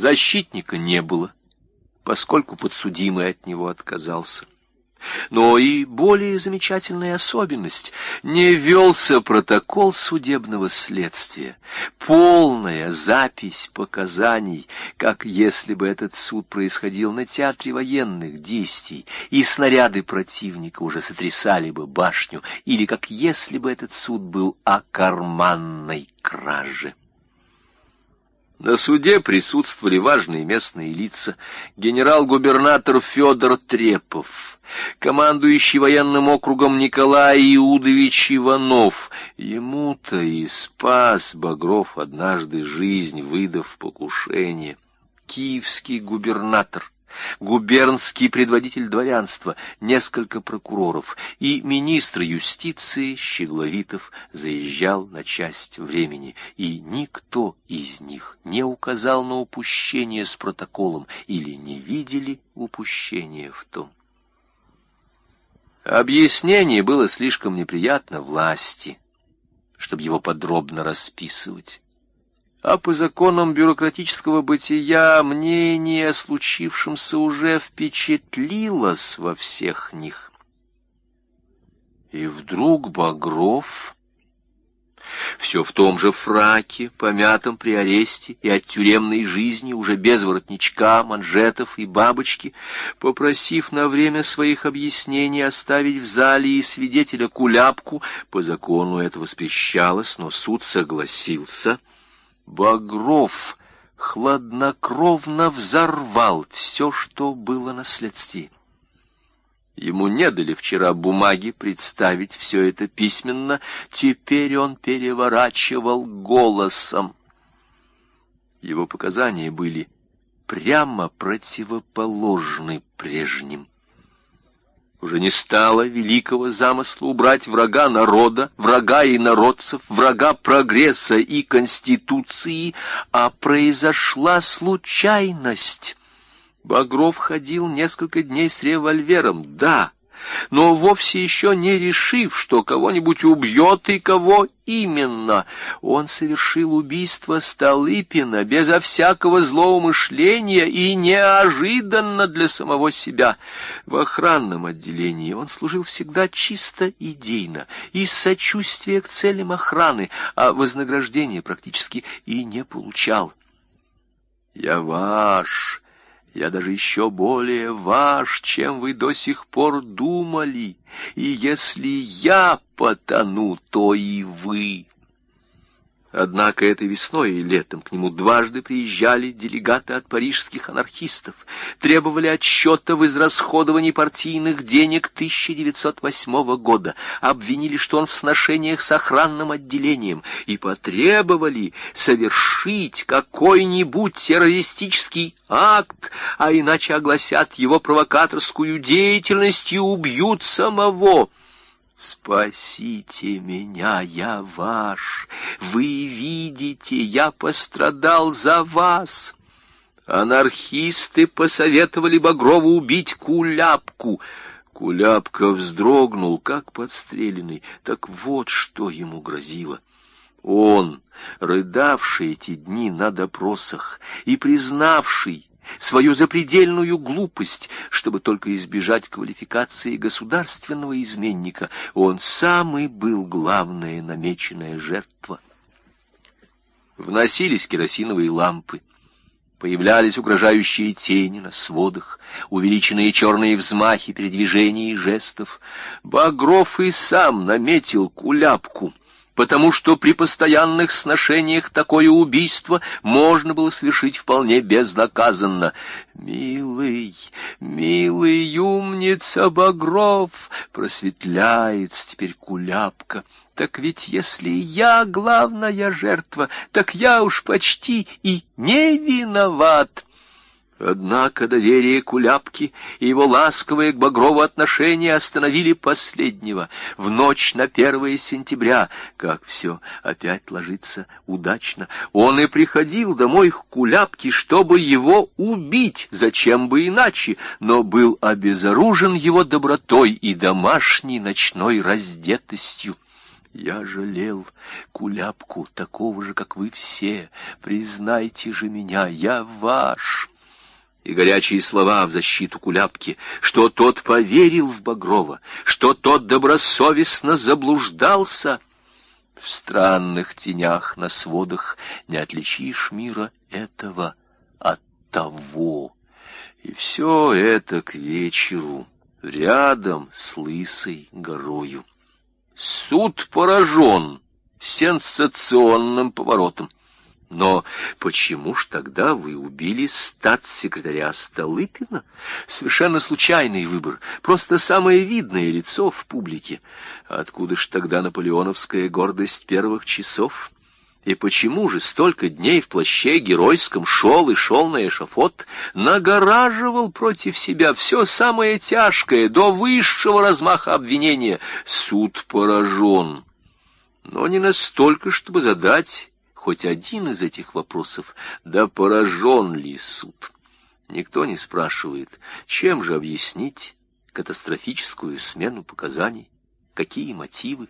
Защитника не было, поскольку подсудимый от него отказался. Но и более замечательная особенность: не велся протокол судебного следствия, полная запись показаний, как если бы этот суд происходил на театре военных действий, и снаряды противника уже сотрясали бы башню, или как если бы этот суд был о карманной краже. На суде присутствовали важные местные лица: генерал-губернатор Федор Трепов, командующий военным округом Николай Иудович Иванов. Ему-то и спас Багров однажды жизнь, выдав покушение. Киевский губернатор, губернский предводитель дворянства, несколько прокуроров и министр юстиции Щегловитов заезжал на часть времени, и никто из них не указал на упущение с протоколом или не видели упущения в том. Объяснение было слишком неприятно власти, чтобы его подробно расписывать. А по законам бюрократического бытия мнение о случившемся уже впечатлилось во всех них. И вдруг Багров, все в том же фраке, помятом при аресте и от тюремной жизни, уже без воротничка, манжетов и бабочки, попросив на время своих объяснений оставить в зале и свидетеля Куляпку, по закону это воспрещалось, но суд согласился, Багров хладнокровно взорвал все, что было на следствии. Ему не дали вчера бумаги представить все это письменно, теперь он переворачивал голосом. Его показания были прямо противоположны прежним. Уже не стало великого замысла убрать врага народа, врага инородцев, врага прогресса и конституции, а произошла случайность. Багров ходил несколько дней с револьвером, да, но вовсе еще не решив, что кого-нибудь убьет и кого именно. Он совершил убийство Столыпина безо всякого злоумышления и неожиданно для самого себя. В охранном отделении он служил всегда чисто идейно, из сочувствия к целям охраны, а вознаграждения практически и не получал. «Я ваш». Я даже еще более ваш, чем вы до сих пор думали, и если я потону, то и вы. Однако этой весной и летом к нему дважды приезжали делегаты от парижских анархистов, требовали отчета в израсходовании партийных денег 1908 года, обвинили, что он в сношениях с охранным отделением, и потребовали совершить какой-нибудь террористический акт, а иначе огласят его провокаторскую деятельность и убьют самого. «Спасите меня, я ваш! Вы видите, я пострадал за вас!» Анархисты посоветовали Багрову убить Куляпку. Куляпка вздрогнул, как подстреленный. Так вот, что ему грозило. Он, рыдавший эти дни на допросах и признавший свою запредельную глупость, чтобы только избежать квалификации государственного изменника, он сам и был главная намеченная жертва. Вносились керосиновые лампы, появлялись угрожающие тени на сводах, увеличенные черные взмахи передвижений и жестов. Багров и сам наметил Куляпку, потому что при постоянных сношениях такое убийство можно было совершить вполне безнаказанно. «Милый, милый, умница Багров!» — просветляется теперь Куляпка. «Так ведь если я главная жертва, так я уж почти и не виноват». Однако доверие Куляпки и его ласковые к Багрову отношения остановили последнего. В ночь на 1 сентября, как все опять ложится удачно, он и приходил домой к Куляпке, чтобы его убить, зачем бы иначе, но был обезоружен его добротой и домашней ночной раздетостью. Я жалел Куляпку, такого же, как вы все. Признайте же меня, я ваш. И горячие слова в защиту Куляпки, что тот поверил в Багрова, что тот добросовестно заблуждался. В странных тенях на сводах не отличишь мира этого от того. И все это к вечеру, рядом с Лысой горою. Суд поражен сенсационным поворотом. Но почему ж тогда вы убили статс-секретаря Столыпина? Совершенно случайный выбор, просто самое видное лицо в публике. Откуда ж тогда наполеоновская гордость первых часов? И почему же столько дней в плаще геройском шел на эшафот, нагораживал против себя все самое тяжкое до высшего размаха обвинения? Суд поражен, но не настолько, чтобы задать хоть один из этих вопросов: да поражен ли суд? Никто не спрашивает, чем же объяснить катастрофическую смену показаний, какие мотивы.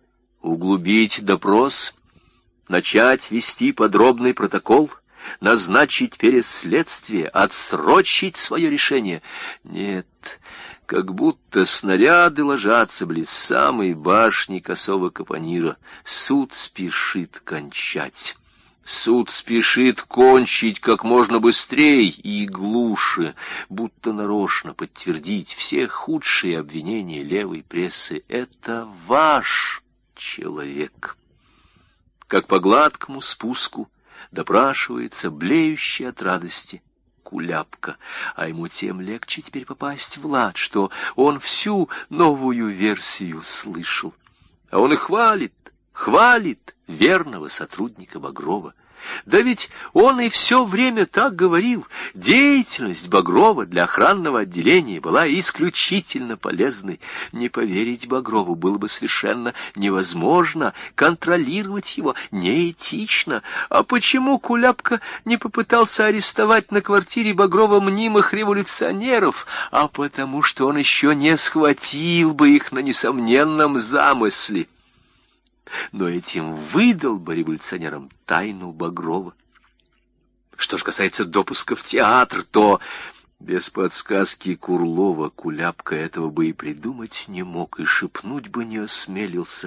Углубить допрос, начать вести подробный протокол, назначить переследствие, отсрочить свое решение. Нет, как будто снаряды ложатся близ самой башни косого капонира. Суд спешит кончать. Суд спешит кончить как можно быстрее и глуше, будто нарочно подтвердить все худшие обвинения левой прессы. Это ваш человек. Как по гладкому спуску допрашивается блеющий от радости Куляпка, а ему тем легче теперь попасть в лад, что он всю новую версию слышал. А он и хвалит верного сотрудника Багрова. Да ведь он и все время так говорил. Деятельность Багрова для охранного отделения была исключительно полезной. Не поверить Багрову было бы совершенно невозможно, контролировать его неэтично. А почему Куляпка не попытался арестовать на квартире Багрова мнимых революционеров? А потому что он еще не схватил бы их на несомненном замысле. Но этим выдал бы революционерам тайну Багрова. Что ж касается допуска в театр, то без подсказки Курлова Куляпка этого бы и придумать не мог, и шепнуть бы не осмелился.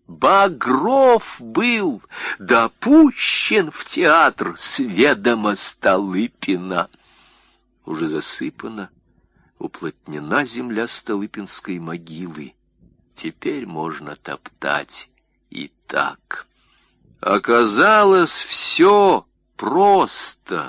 Багров был допущен в театр с ведома Столыпина. Уже засыпана, уплотнена земля Столыпинской могилы. Теперь можно топтать. И так оказалось все просто,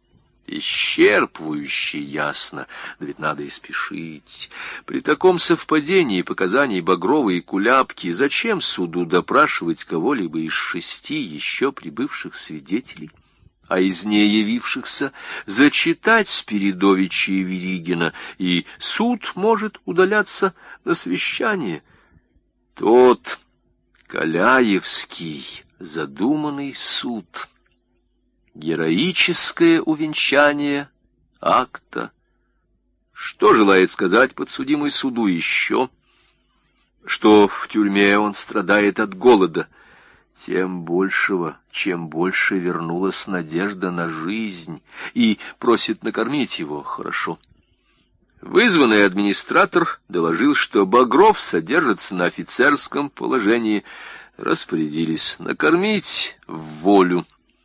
исчерпывающе ясно, да ведь надо и спешить. При таком совпадении показаний Багрова и Куляпки зачем суду допрашивать кого-либо из 6 еще прибывших свидетелей, а из неявившихся зачитать Спиридовича и Веригина, и суд может удаляться на совещание? Тот Каляевский задуманный суд, героическое увенчание акта. Что желает сказать подсудимый суду еще? Что в тюрьме он страдает от голода. Тем большего, чем больше вернулась надежда на жизнь, и просит накормить его хорошо. Вызванный администратор доложил, что Багров содержится на офицерском положении. Распорядились накормить в волю.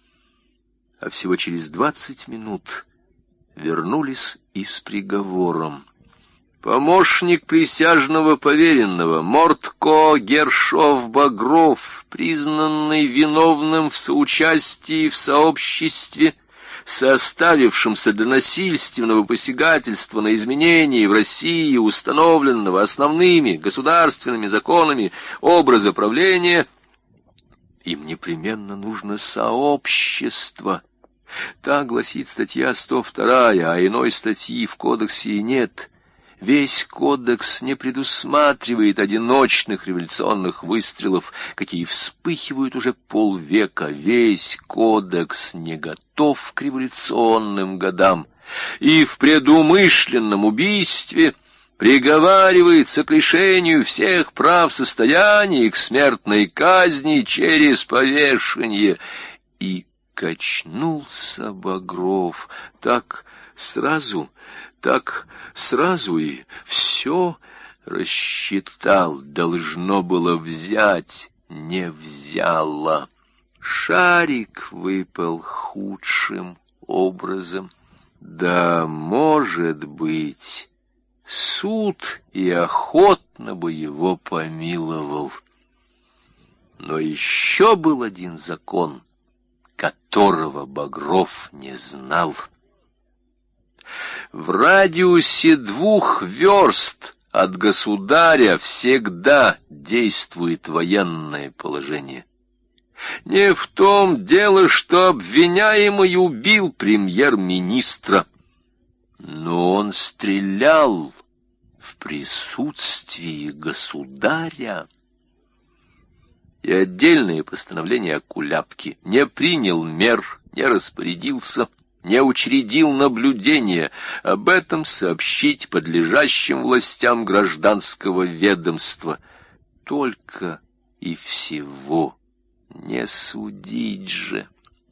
А всего через 20 минут вернулись и с приговором. Помощник присяжного поверенного Мортко Гершов-Багров, признанный виновным в соучастии в сообществе, составившемся для насильственного посягательства на изменения в России, установленного основными государственными законами образа правления, им непременно нужно сообщество. Так гласит статья 102, а иной статьи в кодексе и нет. Весь кодекс не предусматривает одиночных революционных выстрелов, какие вспыхивают уже полвека. Весь кодекс не готов к революционным годам. И в предумышленном убийстве приговаривается к лишению всех прав состояния и к смертной казни через повешение. И качнулся Багров так сразу и все рассчитал, должно было взять, не взяло. Шарик выпал худшим образом. Да, может быть, суд и охотно бы его помиловал. Но еще был один закон, которого Багров не знал. В радиусе 2 верст от государя всегда действует военное положение. Не в том дело, что обвиняемый убил премьер-министра, но он стрелял в присутствии государя. И отдельное постановление о Куляпке: не принял мер, не распорядился, не учредил наблюдения, об этом сообщить подлежащим властям гражданского ведомства. Только и всего. Не судить же.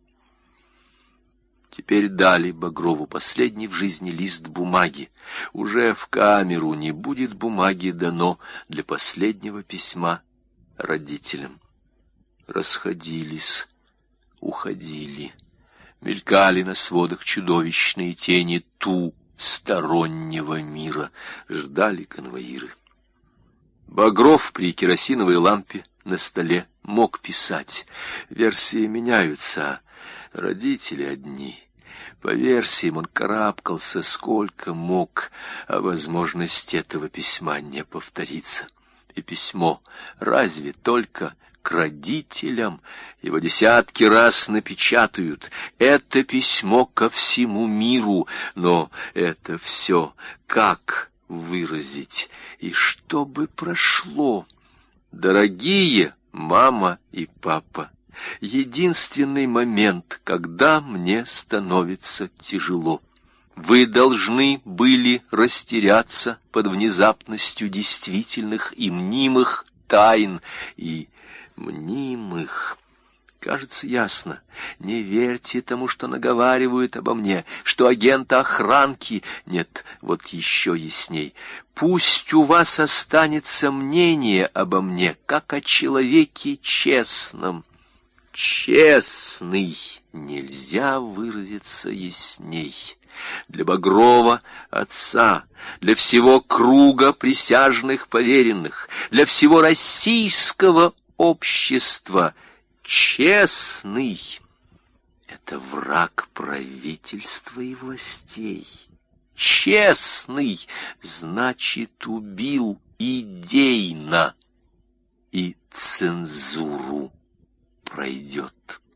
Теперь дали Багрову последний в жизни лист бумаги. Уже в камеру не будет бумаги дано для последнего письма родителям. Расходились, уходили. Мелькали на сводах чудовищные тени стороннего мира. Ждали конвоиры. Багров при керосиновой лампе на столе мог писать. Версии меняются, а родители одни. По версиям он карабкался сколько мог, а возможность этого письма не повторится. И письмо разве только к родителям, его десятки раз напечатают. Это письмо ко всему миру, но это все как выразить, и чтобы прошло. Дорогие мама и папа, единственный момент, когда мне становится тяжело. Вы должны были растеряться под внезапностью действительных и мнимых тайн, и мнимых. Кажется ясно. Не верьте тому, что наговаривают обо мне, что агента охранки. Нет, вот еще ясней. Пусть у вас останется мнение обо мне, как о человеке честном. Честный нельзя выразиться ясней. Для Багрова, отца, для всего круга присяжных поверенных, для всего российского общества — честный — это враг правительства и властей. Честный — значит, убил идейно, и цензуру пройдет.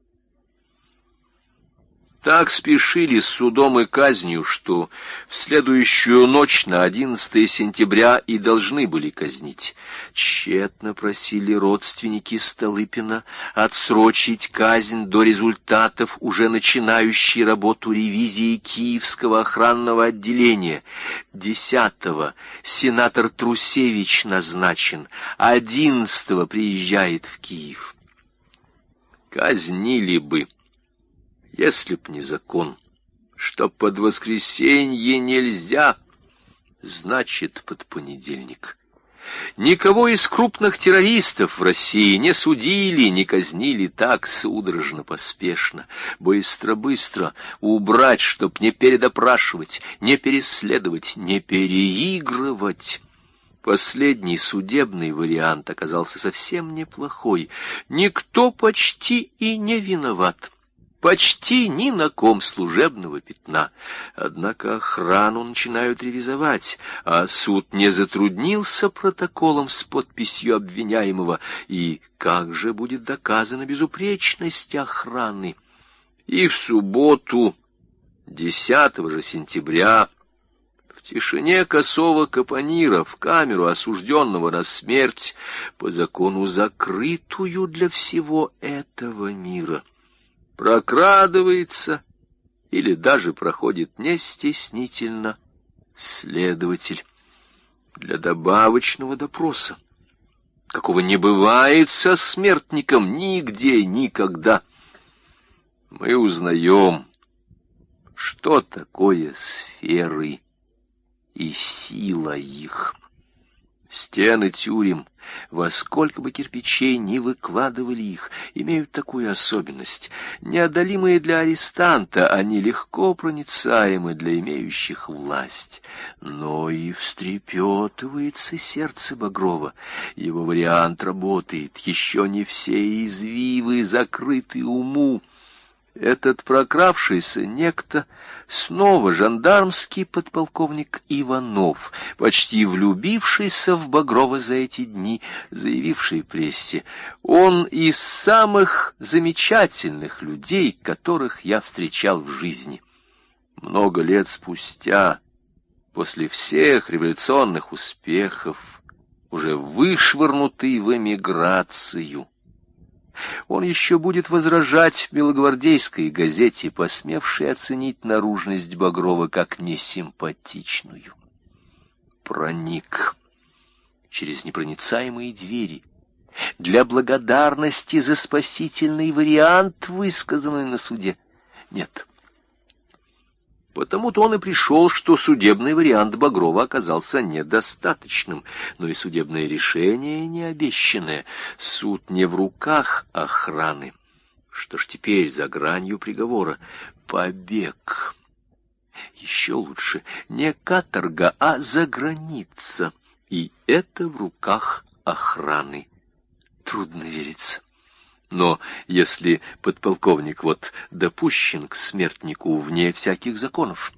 Так спешили с судом и казнью, что в следующую ночь на 11 сентября и должны были казнить. Тщетно просили родственники Столыпина отсрочить казнь до результатов уже начинающей работу ревизии Киевского охранного отделения. 10-го сенатор Трусевич назначен, 11-го приезжает в Киев. Казнили бы, если б не закон, что под воскресенье нельзя, значит, под понедельник. Никого из крупных террористов в России не судили, не казнили так судорожно, поспешно. Быстро-быстро убрать, чтоб не передопрашивать, не переследовать, не переигрывать. Последний судебный вариант оказался совсем неплохой. Никто почти и не виноват. Почти ни на ком служебного пятна. Однако охрану начинают ревизовать, а суд не затруднился протоколом с подписью обвиняемого. И как же будет доказана безупречность охраны? И в субботу, 10 же сентября, в тишине косого капонира в камеру осужденного на смерть, по закону закрытую для всего этого мира, прокрадывается или даже проходит нестеснительно следователь. для добавочного допроса, какого не бывает со смертником нигде, никогда. Мы узнаем, что такое сферы и сила их. Стены тюрем, во сколько бы кирпичей ни выкладывали их, имеют такую особенность. Неодолимые для арестанта, они легко проницаемы для имеющих власть. Но и встрепетывается сердце Багрова. Его вариант работает, еще не все извивы закрыты уму. Этот прокравшийся некто, снова жандармский подполковник Иванов, почти влюбившийся в Багрова за эти дни, заявивший прессе: «Он из самых замечательных людей, которых я встречал в жизни». Много лет спустя, после всех революционных успехов, уже вышвырнутый в эмиграцию, он еще будет возражать белогвардейской газете, посмевшей оценить наружность Багрова как несимпатичную. Проник через непроницаемые двери для благодарности за спасительный вариант, высказанный на суде. Нет. Потому-то он и пришел, что судебный вариант Багрова оказался недостаточным, но и судебное решение не обещанное. Суд не в руках охраны. Что ж теперь за гранью приговора? Побег. Еще лучше, не каторга, а заграница. И это в руках охраны. Трудно верится. Но если подполковник допущен к смертнику вне всяких законов,